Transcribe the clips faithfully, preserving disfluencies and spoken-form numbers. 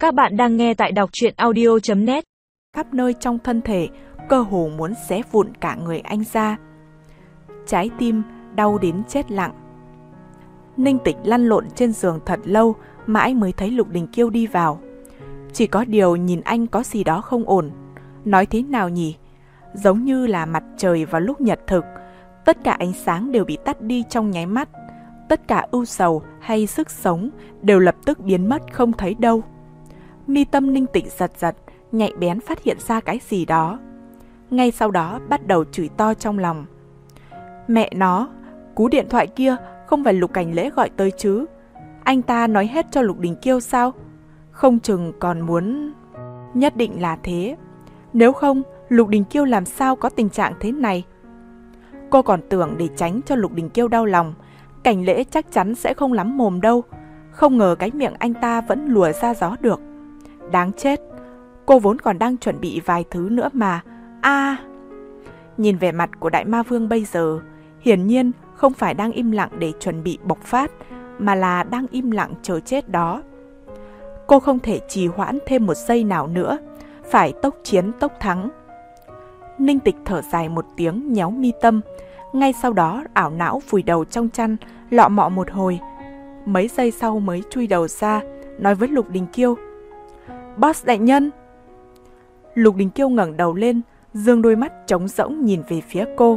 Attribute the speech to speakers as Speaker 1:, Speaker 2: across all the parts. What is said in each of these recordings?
Speaker 1: Các bạn đang nghe tại đọc truyện audio chấm net.
Speaker 2: Khắp nơi trong thân thể, cơ hồ muốn xé vụn cả người anh ra. Trái tim đau đến chết lặng. Ninh Tịch lăn lộn trên giường thật lâu, mãi mới thấy Lục Đình Kiêu đi vào. Chỉ có điều nhìn anh có gì đó không ổn. Nói thế nào nhỉ? Giống như là mặt trời vào lúc nhật thực, tất cả ánh sáng đều bị tắt đi trong nháy mắt. Tất cả ưu sầu hay sức sống đều lập tức biến mất không thấy đâu. Mi tâm Ninh Tịch giật giật, nhạy bén phát hiện ra cái gì đó. Ngay sau đó bắt đầu chửi to trong lòng. Mẹ nó, cú điện thoại kia không phải Lục Cảnh Lễ gọi tới chứ? Anh ta nói hết cho Lục Đình Kiêu sao? Không chừng còn muốn... Nhất định là thế. Nếu không, Lục Đình Kiêu làm sao có tình trạng thế này? Cô còn tưởng để tránh cho Lục Đình Kiêu đau lòng, Cảnh Lễ chắc chắn sẽ không lắm mồm đâu. Không ngờ cái miệng anh ta vẫn lùa ra gió được. Đáng chết, cô vốn còn đang chuẩn bị vài thứ nữa mà. A, à, nhìn vẻ mặt của Đại Ma Vương bây giờ, hiển nhiên không phải đang im lặng để chuẩn bị bộc phát, mà là đang im lặng chờ chết đó. Cô không thể trì hoãn thêm một giây nào nữa, phải tốc chiến tốc thắng. Ninh Tịch thở dài một tiếng, nhéo mi tâm. Ngay sau đó ảo não vùi đầu trong chăn, lọ mọ một hồi. Mấy giây sau mới chui đầu ra, nói với Lục Đình Kiêu. Boss đại nhân! Lục Đình Kiêu ngẩng đầu lên, dương đôi mắt trống rỗng nhìn về phía cô.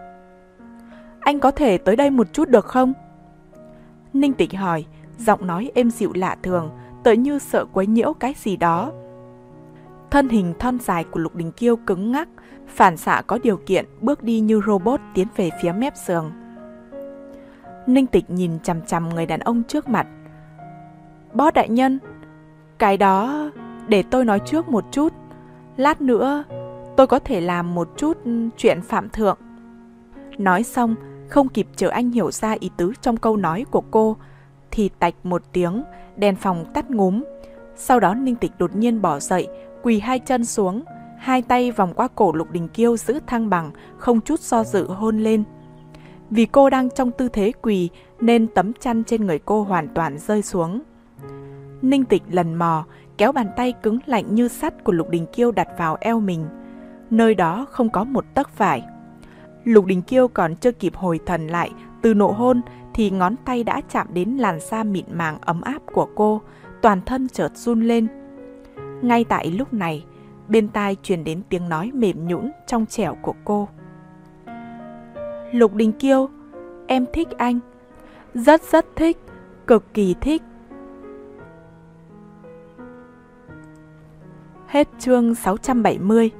Speaker 2: Anh có thể tới đây một chút được không? Ninh Tịch hỏi, giọng nói êm dịu lạ thường, tựa như sợ quấy nhiễu cái gì đó. Thân hình thon dài của Lục Đình Kiêu cứng ngắc, phản xạ có điều kiện bước đi như robot tiến về phía mép giường. Ninh Tịch nhìn chằm chằm người đàn ông trước mặt. Boss đại nhân, cái đó để tôi nói trước một chút. Lát nữa tôi có thể làm một chút chuyện phạm thượng. Nói xong, không kịp chờ anh hiểu ra ý tứ trong câu nói của cô, thì tạch một tiếng, đèn phòng tắt ngúm. Sau đó Ninh Tịch đột nhiên bỏ dậy, quỳ hai chân xuống, hai tay vòng qua cổ Lục Đình Kiêu giữ thăng bằng, không chút do dự hôn lên. Vì cô đang trong tư thế quỳ nên tấm chăn trên người cô hoàn toàn rơi xuống. Ninh Tịch lần mò kéo bàn tay cứng lạnh như sắt của Lục Đình Kiêu đặt vào eo mình. Nơi đó không có một tấc vải. Lục Đình Kiêu còn chưa kịp hồi thần lại từ nụ hôn thì ngón tay đã chạm đến làn da mịn màng ấm áp của cô, toàn thân chợt run lên. Ngay tại lúc này, bên tai truyền đến tiếng nói mềm nhũn trong trẻo của cô. Lục Đình Kiêu, em thích anh. Rất rất thích, cực kỳ thích. Hết chương sáu trăm bảy mươi.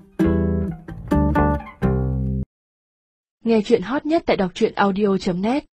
Speaker 1: Nghe chuyện hot nhất tại đọc truyện audio chấm net.